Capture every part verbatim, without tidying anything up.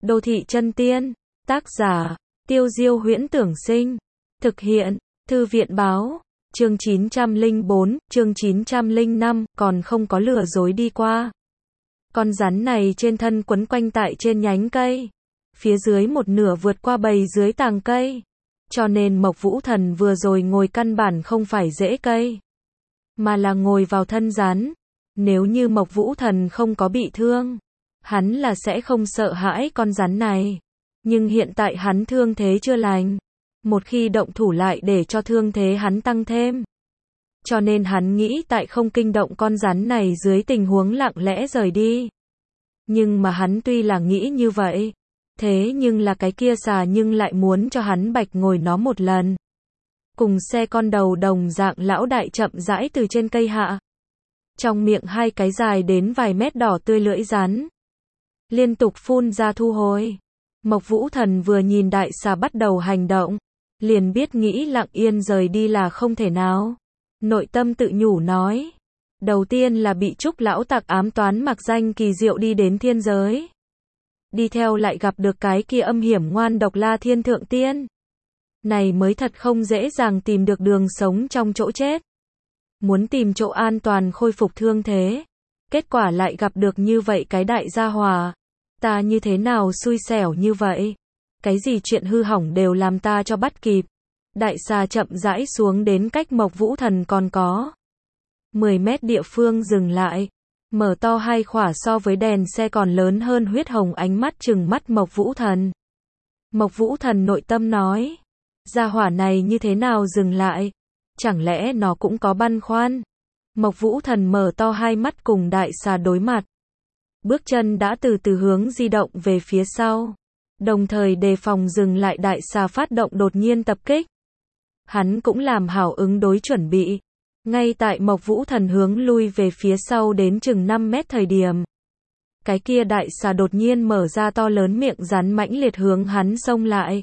Đô thị chân tiên, tác giả, Tiêu Diêu Huyễn Tưởng Sinh, thực hiện, Thư viện báo, chương chín trăm lẻ bốn, chương chín trăm lẻ năm, còn không có lừa dối đi qua. Con rắn này trên thân quấn quanh tại trên nhánh cây, phía dưới một nửa vượt qua bầy dưới tàng cây, cho nên Mộc Vũ Thần vừa rồi ngồi căn bản không phải rễ cây, mà là ngồi vào thân rắn. Nếu như Mộc Vũ Thần không có bị thương, hắn là sẽ không sợ hãi con rắn này. Nhưng hiện tại hắn thương thế chưa lành, một khi động thủ lại để cho thương thế hắn tăng thêm. Cho nên hắn nghĩ tại không kinh động con rắn này dưới tình huống lặng lẽ rời đi. Nhưng mà hắn tuy là nghĩ như vậy, thế nhưng là cái kia xà nhưng lại muốn cho hắn bạch ngồi nó một lần. Cùng xe con đầu đồng dạng lão đại chậm rãi từ trên cây hạ. Trong miệng hai cái dài đến vài mét đỏ tươi lưỡi rắn liên tục phun ra thu hồi. Mộc Vũ Thần vừa nhìn đại xà bắt đầu hành động, liền biết nghĩ lặng yên rời đi là không thể nào. Nội tâm tự nhủ nói, đầu tiên là bị Trúc lão tặc ám toán mặc danh kỳ diệu đi đến thiên giới. Đi theo lại gặp được cái kia âm hiểm ngoan độc La Thiên Thượng Tiên. Này mới thật không dễ dàng tìm được đường sống trong chỗ chết. Muốn tìm chỗ an toàn khôi phục thương thế. Kết quả lại gặp được như vậy cái đại gia hòa. Ta như thế nào xui xẻo như vậy? Cái gì chuyện hư hỏng đều làm ta cho bắt kịp. Đại xà chậm rãi xuống đến cách Mộc Vũ Thần còn có mười mét địa phương dừng lại. Mở to hai khỏa so với đèn xe còn lớn hơn huyết hồng ánh mắt trừng mắt Mộc Vũ Thần. Mộc Vũ Thần nội tâm nói, gia hỏa này như thế nào dừng lại? Chẳng lẽ nó cũng có băn khoăn? Mộc Vũ Thần mở to hai mắt cùng đại xà đối mặt. Bước chân đã từ từ hướng di động về phía sau. Đồng thời đề phòng dừng lại đại xà phát động đột nhiên tập kích. Hắn cũng làm hảo ứng đối chuẩn bị. Ngay tại Mộc Vũ Thần hướng lui về phía sau đến chừng năm mét thời điểm. Cái kia đại xà đột nhiên mở ra to lớn miệng rắn mãnh liệt hướng hắn xông lại.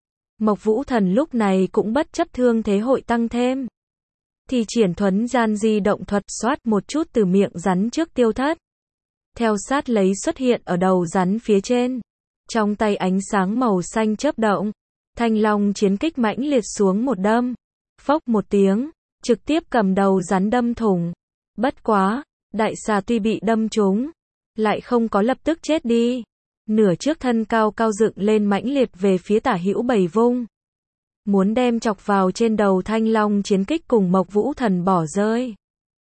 Mộc Vũ Thần lúc này cũng bất chấp thương thế hội tăng thêm. Thì triển thuấn gian di động thuật xoát một chút từ miệng rắn trước tiêu thất. Theo sát lấy xuất hiện ở đầu rắn phía trên. Trong tay ánh sáng màu xanh chớp động. Thanh long chiến kích mãnh liệt xuống một đâm. Phốc một tiếng. Trực tiếp cầm đầu rắn đâm thủng. Bất quá, đại xà tuy bị đâm trúng, lại không có lập tức chết đi. Nửa trước thân cao cao dựng lên mãnh liệt về phía tả hữu bảy vung. Muốn đem chọc vào trên đầu thanh long chiến kích cùng Mộc Vũ Thần bỏ rơi.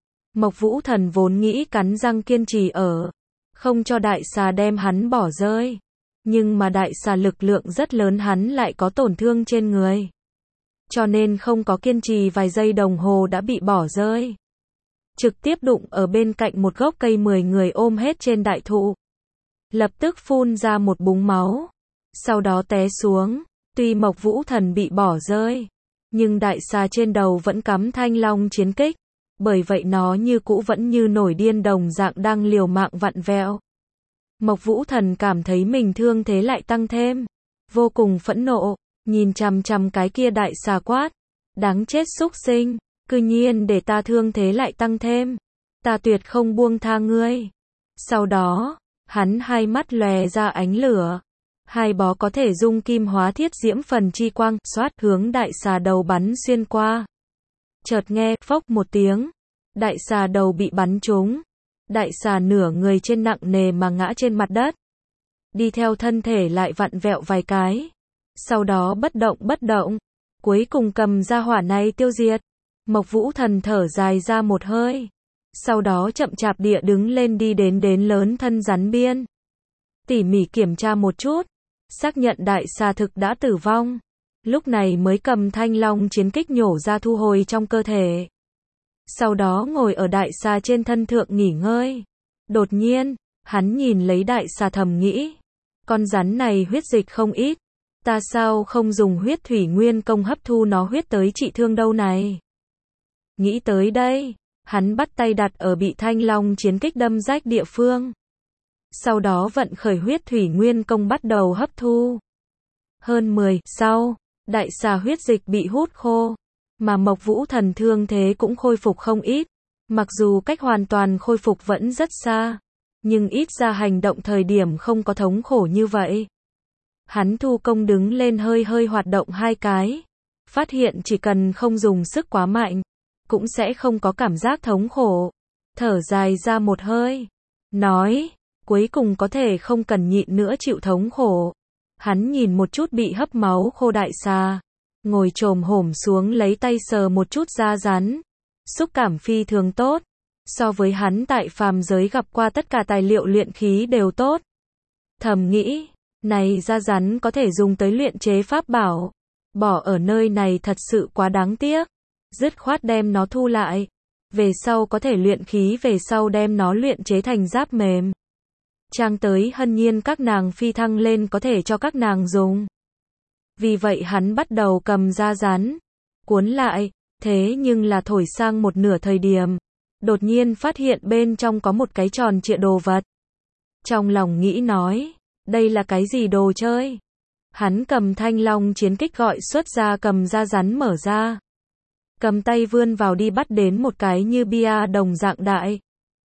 Mộc Vũ Thần vốn nghĩ cắn răng kiên trì ở, không cho đại xà đem hắn bỏ rơi. Nhưng mà đại xà lực lượng rất lớn hắn lại có tổn thương trên người. Cho nên không có kiên trì vài giây đồng hồ đã bị bỏ rơi. Trực tiếp đụng ở bên cạnh một gốc cây mười người ôm hết trên đại thụ. Lập tức phun ra một búng máu. Sau đó té xuống. Tuy Mộc Vũ Thần bị bỏ rơi, nhưng đại xà trên đầu vẫn cắm thanh long chiến kích. Bởi vậy nó như cũ vẫn như nổi điên đồng dạng đang liều mạng vặn vẹo. Mộc Vũ Thần cảm thấy mình thương thế lại tăng thêm. Vô cùng phẫn nộ. Nhìn chằm chằm cái kia đại xà quát. Đáng chết xúc sinh. Cư nhiên để ta thương thế lại tăng thêm. Ta tuyệt không buông tha ngươi. Sau đó, hắn hai mắt lòe ra ánh lửa. Hai bó có thể dung kim hóa thiết diễm phần chi quang, xoát hướng đại xà đầu bắn xuyên qua. Chợt nghe, phốc một tiếng. Đại xà đầu bị bắn trúng. Đại xà nửa người trên nặng nề mà ngã trên mặt đất. Đi theo thân thể lại vặn vẹo vài cái. Sau đó bất động bất động. Cuối cùng cầm ra hỏa này tiêu diệt. Mộc Vũ Thần thở dài ra một hơi. Sau đó chậm chạp địa đứng lên đi đến đến lớn thân rắn biên. Tỉ mỉ kiểm tra một chút. Xác nhận đại xà thực đã tử vong. Lúc này mới cầm thanh long chiến kích nhổ ra thu hồi trong cơ thể. Sau đó ngồi ở đại xà trên thân thượng nghỉ ngơi. Đột nhiên, hắn nhìn lấy đại xà thầm nghĩ. Con rắn này huyết dịch không ít. Ta sao không dùng huyết thủy nguyên công hấp thu nó huyết tới trị thương đâu này. Nghĩ tới đây, hắn bắt tay đặt ở bị thanh long chiến kích đâm rách địa phương. Sau đó vận khởi huyết thủy nguyên công bắt đầu hấp thu. Hơn mười sau, đại xà huyết dịch bị hút khô. Mà Mộc Vũ Thần thương thế cũng khôi phục không ít. Mặc dù cách hoàn toàn khôi phục vẫn rất xa. Nhưng ít ra hành động thời điểm không có thống khổ như vậy. Hắn thu công đứng lên hơi hơi hoạt động hai cái. Phát hiện chỉ cần không dùng sức quá mạnh, cũng sẽ không có cảm giác thống khổ. Thở dài ra một hơi. Nói, cuối cùng có thể không cần nhịn nữa chịu thống khổ. Hắn nhìn một chút bị hấp máu khô đại xà. Ngồi chồm hổm xuống lấy tay sờ một chút da rắn. Xúc cảm phi thường tốt. So với hắn tại phàm giới gặp qua tất cả tài liệu luyện khí đều tốt. Thầm nghĩ, này da rắn có thể dùng tới luyện chế pháp bảo. Bỏ ở nơi này thật sự quá đáng tiếc. Dứt khoát đem nó thu lại. Về sau có thể luyện khí, về sau đem nó luyện chế thành giáp mềm. Trang tới hân nhiên các nàng phi thăng lên có thể cho các nàng dùng. Vì vậy hắn bắt đầu cầm da rắn, cuốn lại, thế nhưng là thổi sang một nửa thời điểm. Đột nhiên phát hiện bên trong có một cái tròn trịa đồ vật. Trong lòng nghĩ nói, đây là cái gì đồ chơi? Hắn cầm thanh long chiến kích gọi xuất ra, cầm da rắn mở ra. Cầm tay vươn vào đi bắt đến một cái như bia đồng dạng đại.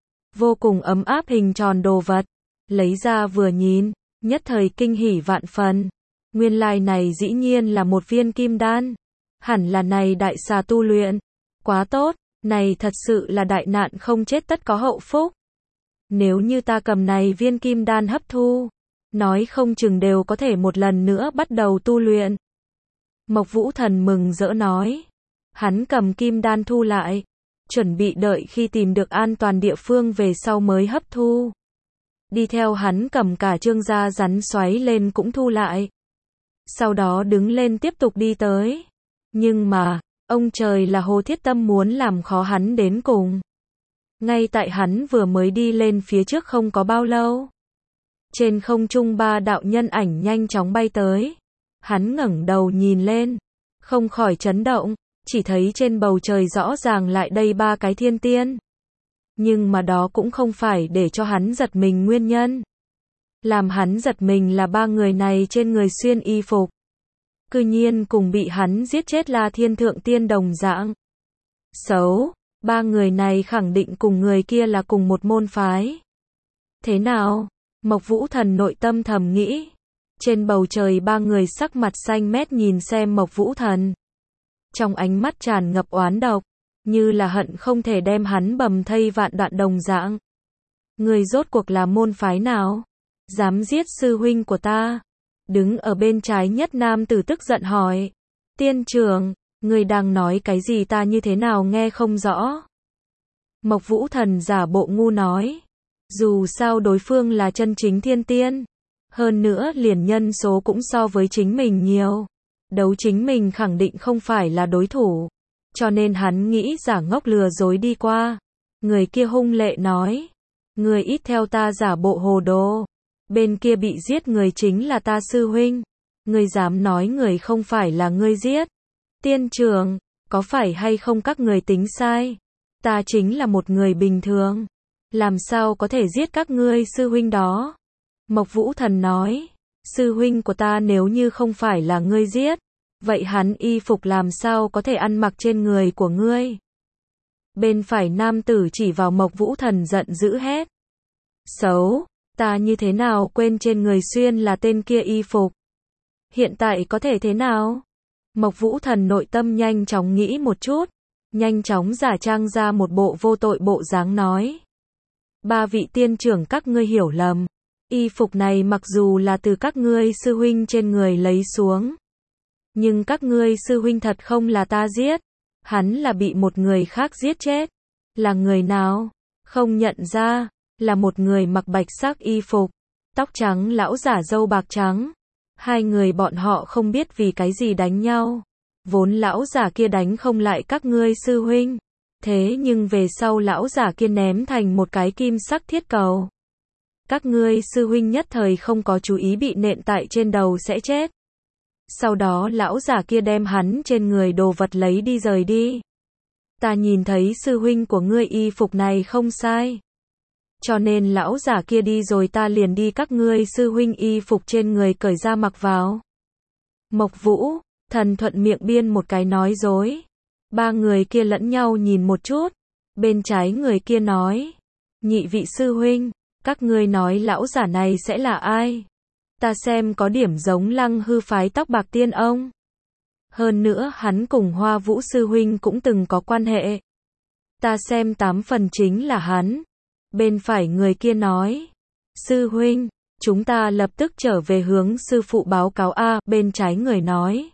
Vô cùng ấm áp hình tròn đồ vật. Lấy ra vừa nhìn, nhất thời kinh hỉ vạn phần. Nguyên lai này dĩ nhiên là một viên kim đan. Hẳn là này đại xà tu luyện. Quá tốt, này thật sự là đại nạn không chết tất có hậu phúc. Nếu như ta cầm này viên kim đan hấp thu, nói không chừng đều có thể một lần nữa bắt đầu tu luyện. Mộc Vũ Thần mừng rỡ nói. Hắn cầm kim đan thu lại, chuẩn bị đợi khi tìm được an toàn địa phương về sau mới hấp thu. Đi theo hắn cầm cả trương da rắn xoáy lên cũng thu lại. Sau đó đứng lên tiếp tục đi tới. Nhưng mà, ông trời là Hồ Thiết Tâm muốn làm khó hắn đến cùng. Ngay tại hắn vừa mới đi lên phía trước không có bao lâu. Trên không trung ba đạo nhân ảnh nhanh chóng bay tới. Hắn ngẩng đầu nhìn lên, không khỏi chấn động, chỉ thấy trên bầu trời rõ ràng lại đây ba cái thiên tiên. Nhưng mà đó cũng không phải để cho hắn giật mình nguyên nhân. Làm hắn giật mình là ba người này trên người xuyên y phục. Cư nhiên cùng bị hắn giết chết La Thiên Thượng Tiên đồng dạng. Xấu, ba người này khẳng định cùng người kia là cùng một môn phái. Thế nào? Mộc Vũ Thần nội tâm thầm nghĩ. Trên bầu trời ba người sắc mặt xanh mét nhìn xem Mộc Vũ Thần. Trong ánh mắt tràn ngập oán độc, như là hận không thể đem hắn bầm thây vạn đoạn đồng dạng. Người rốt cuộc là môn phái nào? Dám giết sư huynh của ta? Đứng ở bên trái nhất nam tử tức giận hỏi. Tiên trưởng, người đang nói cái gì ta như thế nào nghe không rõ? Mộc Vũ Thần giả bộ ngu nói. Dù sao đối phương là chân chính thiên tiên. Hơn nữa liền nhân số cũng so với chính mình nhiều. Đấu chính mình khẳng định không phải là đối thủ. Cho nên hắn nghĩ giả ngốc lừa dối đi qua. Người kia hung lệ nói. Người ít theo ta giả bộ hồ đồ. Bên kia bị giết người chính là ta sư huynh. Người dám nói người không phải là ngươi giết. Tiên trưởng, có phải hay không các người tính sai? Ta chính là một người bình thường. Làm sao có thể giết các ngươi sư huynh đó? Mộc Vũ Thần nói. Sư huynh của ta nếu như không phải là ngươi giết, vậy hắn y phục làm sao có thể ăn mặc trên người của ngươi? Bên phải nam tử chỉ vào Mộc Vũ Thần giận dữ hét. Xấu, ta như thế nào quên trên người xuyên là tên kia y phục? Hiện tại có thể thế nào? Mộc Vũ Thần nội tâm nhanh chóng nghĩ một chút, nhanh chóng giả trang ra một bộ vô tội bộ dáng nói. Ba vị tiên trưởng các ngươi hiểu lầm. Y phục này mặc dù là từ các ngươi sư huynh trên người lấy xuống. Nhưng các ngươi sư huynh thật không là ta giết. Hắn là bị một người khác giết chết. Là người nào? Không nhận ra. Là một người mặc bạch sắc y phục. Tóc trắng lão giả râu bạc trắng. Hai người bọn họ không biết vì cái gì đánh nhau. Vốn lão giả kia đánh không lại các ngươi sư huynh. Thế nhưng về sau lão giả kia ném thành một cái kim sắc thiết cầu. Các ngươi sư huynh nhất thời không có chú ý bị nện tại trên đầu sẽ chết. Sau đó lão giả kia đem hắn trên người đồ vật lấy đi rời đi. Ta nhìn thấy sư huynh của ngươi y phục này không sai. Cho nên lão giả kia đi rồi ta liền đi các ngươi sư huynh y phục trên người cởi ra mặc vào. Mộc Vũ Thần thuận miệng biên một cái nói dối. Ba người kia lẫn nhau nhìn một chút. Bên trái người kia nói. Nhị vị sư huynh, các ngươi nói lão giả này sẽ là ai? Ta xem có điểm giống Lăng Hư phái Tóc Bạc Tiên ông. Hơn nữa hắn cùng Hoa Vũ sư huynh cũng từng có quan hệ. Ta xem tám phần chính là hắn. Bên phải người kia nói. Sư huynh, chúng ta lập tức trở về hướng sư phụ báo cáo a. Bên trái người nói.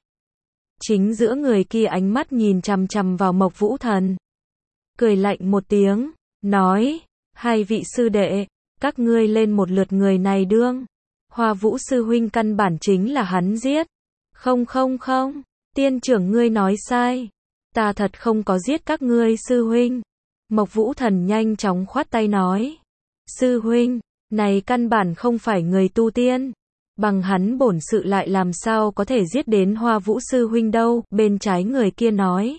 Chính giữa người kia ánh mắt nhìn chằm chằm vào Mộc Vũ Thần. Cười lạnh một tiếng, nói. Hai vị sư đệ, các ngươi lên một lượt người này đương. Hoa Vũ sư huynh căn bản chính là hắn giết. Không không không, tiên trưởng ngươi nói sai. Ta thật không có giết các ngươi sư huynh. Mộc Vũ Thần nhanh chóng khoát tay nói. Sư huynh, này căn bản không phải người tu tiên. Bằng hắn bổn sự lại làm sao có thể giết đến Hoa Vũ sư huynh đâu. Bên trái người kia nói.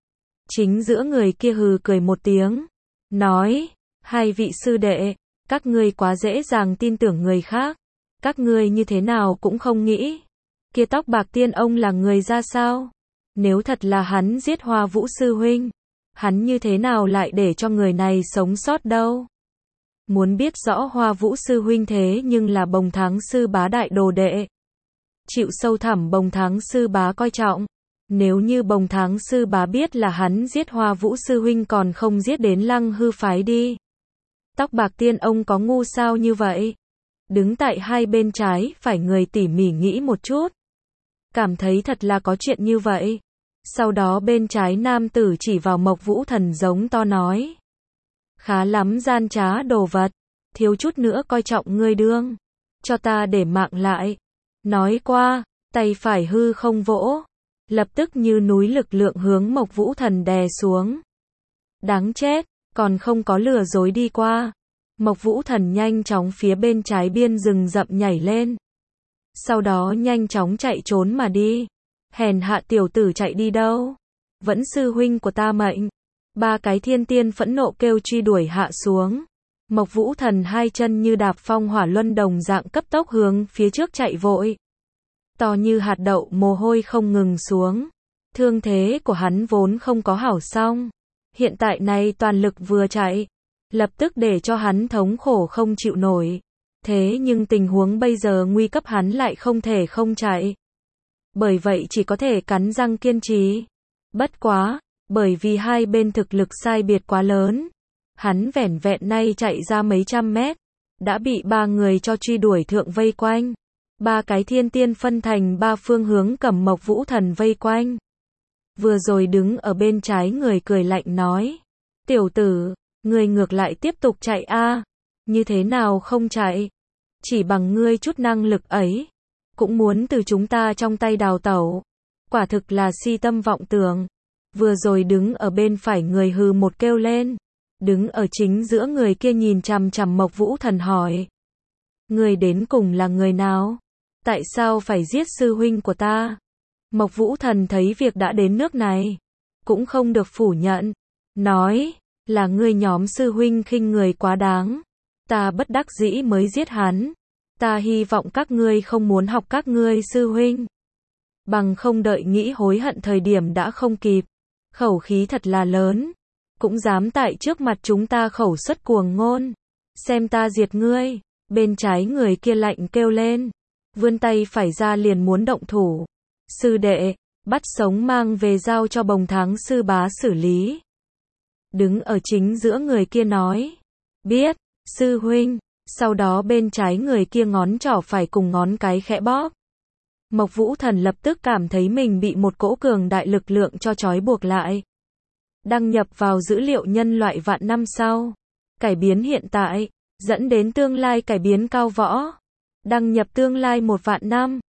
Chính giữa người kia hừ cười một tiếng. Nói, hai vị sư đệ, các ngươi quá dễ dàng tin tưởng người khác. Các ngươi như thế nào cũng không nghĩ. Kia Tóc Bạc Tiên ông là người ra sao? Nếu thật là hắn giết Hoa Vũ sư huynh, hắn như thế nào lại để cho người này sống sót đâu? Muốn biết rõ Hoa Vũ sư huynh thế nhưng là Bồng Tháng sư bá đại đồ đệ. Chịu sâu thẳm Bồng Tháng sư bá coi trọng. Nếu như Bồng Tháng sư bá biết là hắn giết Hoa Vũ sư huynh còn không giết đến Lăng Hư phái đi. Tóc Bạc Tiên ông có ngu sao như vậy? Đứng tại hai bên trái phải người tỉ mỉ nghĩ một chút. Cảm thấy thật là có chuyện như vậy. Sau đó bên trái nam tử chỉ vào Mộc Vũ Thần giống to nói. Khá lắm gian trá đồ vật. Thiếu chút nữa coi trọng ngươi đương. Cho ta để mạng lại. Nói qua, tay phải hư không vỗ. Lập tức như núi lực lượng hướng Mộc Vũ Thần đè xuống. Đáng chết, còn không có lừa dối đi qua. Mộc Vũ Thần nhanh chóng phía bên trái biên rừng rậm nhảy lên. Sau đó nhanh chóng chạy trốn mà đi. Hèn hạ tiểu tử chạy đi đâu? Vẫn sư huynh của ta mệnh. Ba cái thiên tiên phẫn nộ kêu truy đuổi hạ xuống. Mộc Vũ Thần hai chân như đạp phong hỏa luân đồng dạng cấp tốc hướng phía trước chạy vội. To như hạt đậu mồ hôi không ngừng xuống. Thương thế của hắn vốn không có hảo xong. Hiện tại này toàn lực vừa chạy. Lập tức để cho hắn thống khổ không chịu nổi. Thế nhưng tình huống bây giờ nguy cấp hắn lại không thể không chạy. Bởi vậy chỉ có thể cắn răng kiên trì. Bất quá, bởi vì hai bên thực lực sai biệt quá lớn. Hắn vẻn vẹn nay chạy ra mấy trăm mét. Đã bị ba người cho truy đuổi thượng vây quanh. Ba cái thiên tiên phân thành ba phương hướng cầm Mộc Vũ Thần vây quanh. Vừa rồi đứng ở bên trái người cười lạnh nói. Tiểu tử, người ngược lại tiếp tục chạy a, như thế nào không chạy? Chỉ bằng ngươi chút năng lực ấy, cũng muốn từ chúng ta trong tay đào tẩu. Quả thực là si tâm vọng tưởng. Vừa rồi đứng ở bên phải người hừ một kêu lên. Đứng ở chính giữa người kia nhìn chằm chằm Mộc Vũ Thần hỏi. Người đến cùng là người nào? Tại sao phải giết sư huynh của ta? Mộc Vũ Thần thấy việc đã đến nước này, cũng không được phủ nhận. Nói, là ngươi nhóm sư huynh khinh người quá đáng. Ta bất đắc dĩ mới giết hắn. Ta hy vọng các ngươi không muốn học các ngươi sư huynh. Bằng không đợi nghĩ hối hận thời điểm đã không kịp. Khẩu khí thật là lớn. Cũng dám tại trước mặt chúng ta khẩu xuất cuồng ngôn. Xem ta diệt ngươi. Bên trái người kia lạnh kêu lên. Vươn tay phải ra liền muốn động thủ. Sư đệ, bắt sống mang về giao cho Bồng Tháng sư bá xử lý. Đứng ở chính giữa người kia nói. Biết, sư huynh. Sau đó bên trái người kia ngón trỏ phải cùng ngón cái khẽ bóp. Mộc Vũ Thần lập tức cảm thấy mình bị một cỗ cường đại lực lượng cho trói buộc lại. Đăng nhập vào dữ liệu nhân loại vạn năm sau. Cải biến hiện tại, dẫn đến tương lai cải biến cao võ. Đăng nhập tương lai một vạn năm.